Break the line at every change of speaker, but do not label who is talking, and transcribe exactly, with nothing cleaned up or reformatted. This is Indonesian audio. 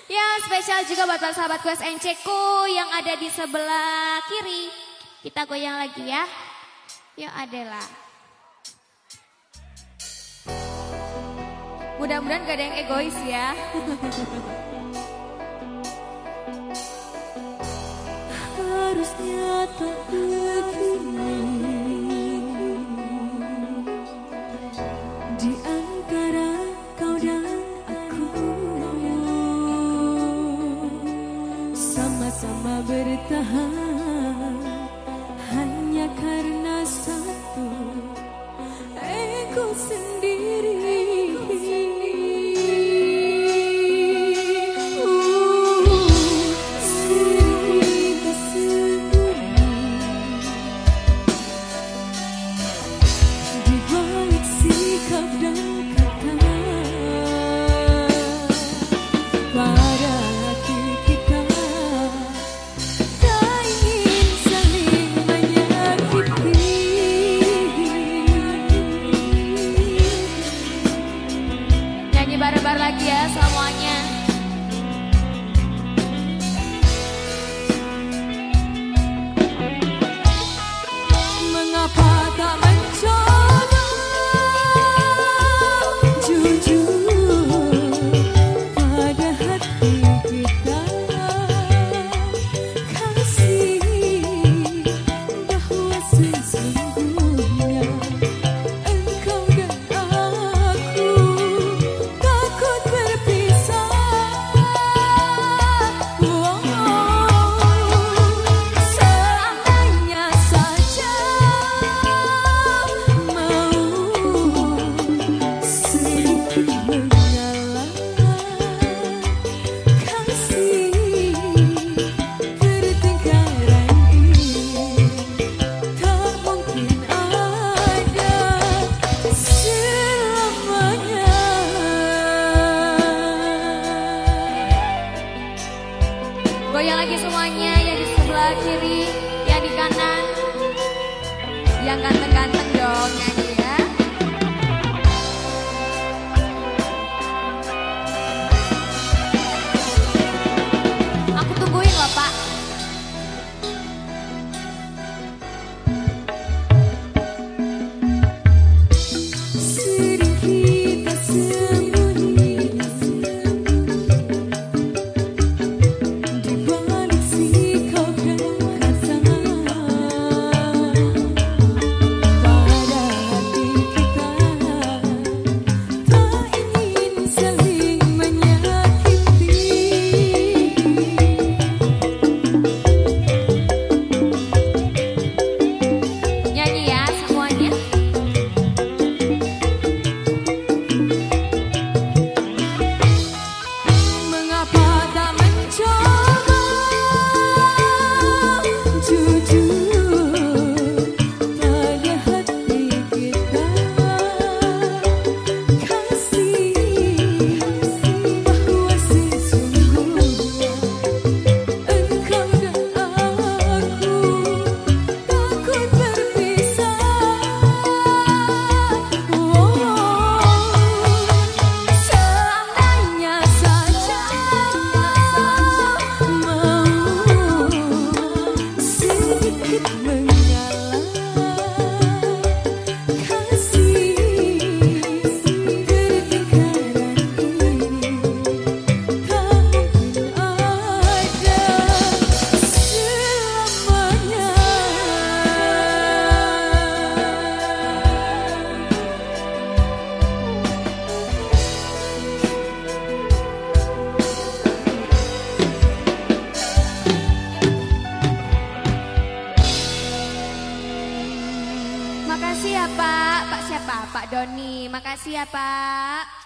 Ya, spesial juga buat sahabat Quest N C ku yang ada di sebelah kiri. Kita goyang lagi ya. Yuk adalah. Mudah-mudahan gak ada yang egois ya.
Harusnya tak begini. Di antara kau dan aku, sama-sama bertahan hanya karena satu ego sendiri.
Bareng-bareng lagi ya semuanya.
Mengapa tak mencoba jujur pada hati kita, kasih bahwa sesungguhnya engkau dan aku takut berpisah. Oh, seandainya saja mau sedikit mengalah, kasih pertengkaran ini tak mungkin ada selamanya.
Goyang lagi semuanya yang di sebelah kiri, yang di kanan. Yang ganteng-ganteng dong nyanyi ya. Aku tungguin loh Pak.
Sering kita sembunyi di balik sikap dan kata, pada hati kita tak ingin saling menyakiti.
Nyanyi ya semuanya.
Mengapa tak mencoba jujur pada hati kita, kasih bahwa sesungguhnya engkau dan aku takut berpisah. Oh, seandainya saja mau sedikit mengalah, kasih pertengkaran ini tak mungkin ada selamanya.
Makasih ya Pak. Pak siapa? Pak Doni. Makasih ya Pak.